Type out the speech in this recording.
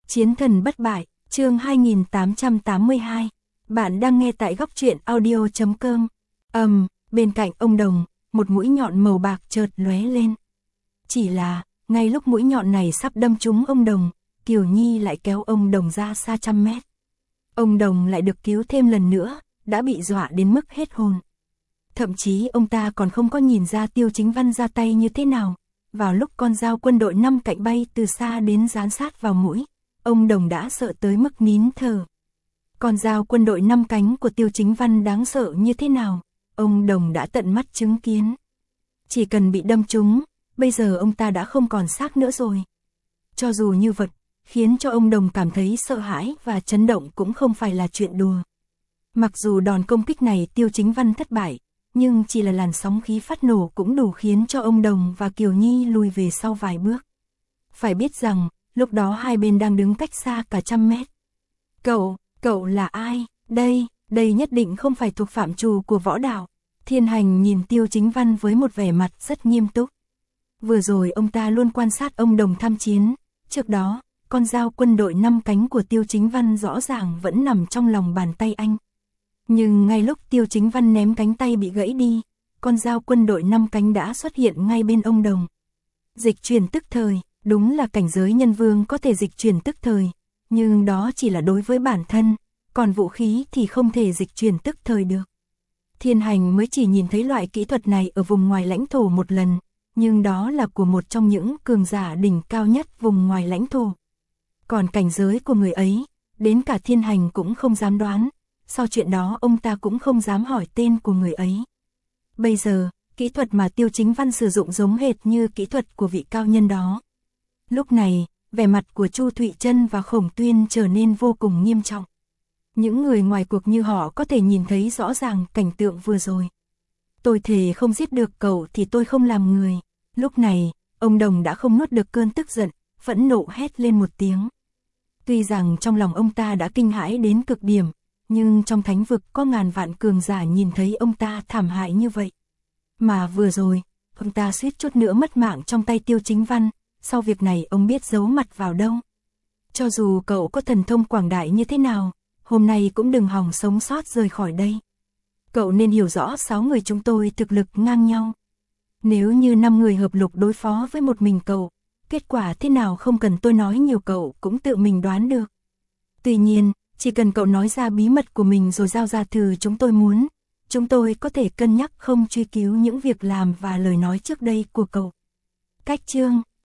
Chiến thần bất bại, chương 2882. Bạn đang nghe tại góc truyện audio.com. Bên cạnh ông Đồng, một mũi nhọn màu bạc chợt lóe lên. Chỉ là, ngay lúc mũi nhọn này sắp đâm trúng ông Đồng, Kiều Nhi lại kéo ông Đồng ra xa trăm mét. Ông Đồng lại được cứu thêm lần nữa, đã bị dọa đến mức hết hồn. Thậm chí ông ta còn không có nhìn ra Tiêu Chính Văn ra tay như thế nào. Vào lúc con dao quân đội 5 cạnh bay từ xa đến dán sát vào mũi, ông Đồng đã sợ tới mức nín thở. Con dao quân đội 5 cánh của Tiêu Chính Văn đáng sợ như thế nào, ông Đồng đã tận mắt chứng kiến. Chỉ cần bị đâm trúng, bây giờ ông ta đã không còn xác nữa rồi. Cho dù như vật, khiến cho ông Đồng cảm thấy sợ hãi và chấn động cũng không phải là chuyện đùa. Mặc dù đòn công kích này Tiêu Chính Văn thất bại, nhưng chỉ là làn sóng khí phát nổ cũng đủ khiến cho ông Đồng và Kiều Nhi lùi về sau vài bước. Phải biết rằng, lúc đó hai bên đang đứng cách xa cả trăm mét. Cậu là ai? Đây nhất định không phải thuộc phạm trù của võ đạo. Thiên Hành nhìn Tiêu Chính Văn với một vẻ mặt rất nghiêm túc. Vừa rồi ông ta luôn quan sát ông Đồng tham chiến, trước đó, con dao quân đội 5 cánh của Tiêu Chính Văn rõ ràng vẫn nằm trong lòng bàn tay anh. Nhưng ngay lúc Tiêu Chính Văn ném cánh tay bị gãy đi, con dao quân đội 5 cánh đã xuất hiện ngay bên ông Đồng. Dịch chuyển tức thời, đúng là cảnh giới nhân vương có thể dịch chuyển tức thời, nhưng đó chỉ là đối với bản thân, còn vũ khí thì không thể dịch chuyển tức thời được. Thiên Hành mới chỉ nhìn thấy loại kỹ thuật này ở vùng ngoài lãnh thổ một lần, nhưng đó là của một trong những cường giả đỉnh cao nhất vùng ngoài lãnh thổ. Còn cảnh giới của người ấy, đến cả Thiên Hành cũng không dám đoán. Sau chuyện đó ông ta cũng không dám hỏi tên của người ấy. Bây giờ, kỹ thuật mà Tiêu Chính Văn sử dụng giống hệt như kỹ thuật của vị cao nhân đó. Lúc này, vẻ mặt của Chu Thụy Trân và Khổng Tuyên trở nên vô cùng nghiêm trọng. Những người ngoài cuộc như họ có thể nhìn thấy rõ ràng cảnh tượng vừa rồi. Tôi thề không giết được cậu thì tôi không làm người. Lúc này, ông Đồng đã không nuốt được cơn tức giận, phẫn nộ hét lên một tiếng. Tuy rằng trong lòng ông ta đã kinh hãi đến cực điểm, nhưng trong thánh vực có ngàn vạn cường giả nhìn thấy ông ta thảm hại như vậy. Mà vừa rồi, ông ta suýt chút nữa mất mạng trong tay Tiêu Chính Văn, sau việc này ông biết giấu mặt vào đâu. Cho dù cậu có thần thông quảng đại như thế nào, hôm nay cũng đừng hòng sống sót rời khỏi đây. Cậu nên hiểu rõ 6 người chúng tôi thực lực ngang nhau. Nếu như 5 người hợp lực đối phó với một mình cậu, kết quả thế nào không cần tôi nói nhiều cậu cũng tự mình đoán được. Tuy nhiên, chỉ cần cậu nói ra bí mật của mình rồi giao ra thứ chúng tôi muốn, chúng tôi có thể cân nhắc không truy cứu những việc làm và lời nói trước đây của cậu. Cách chương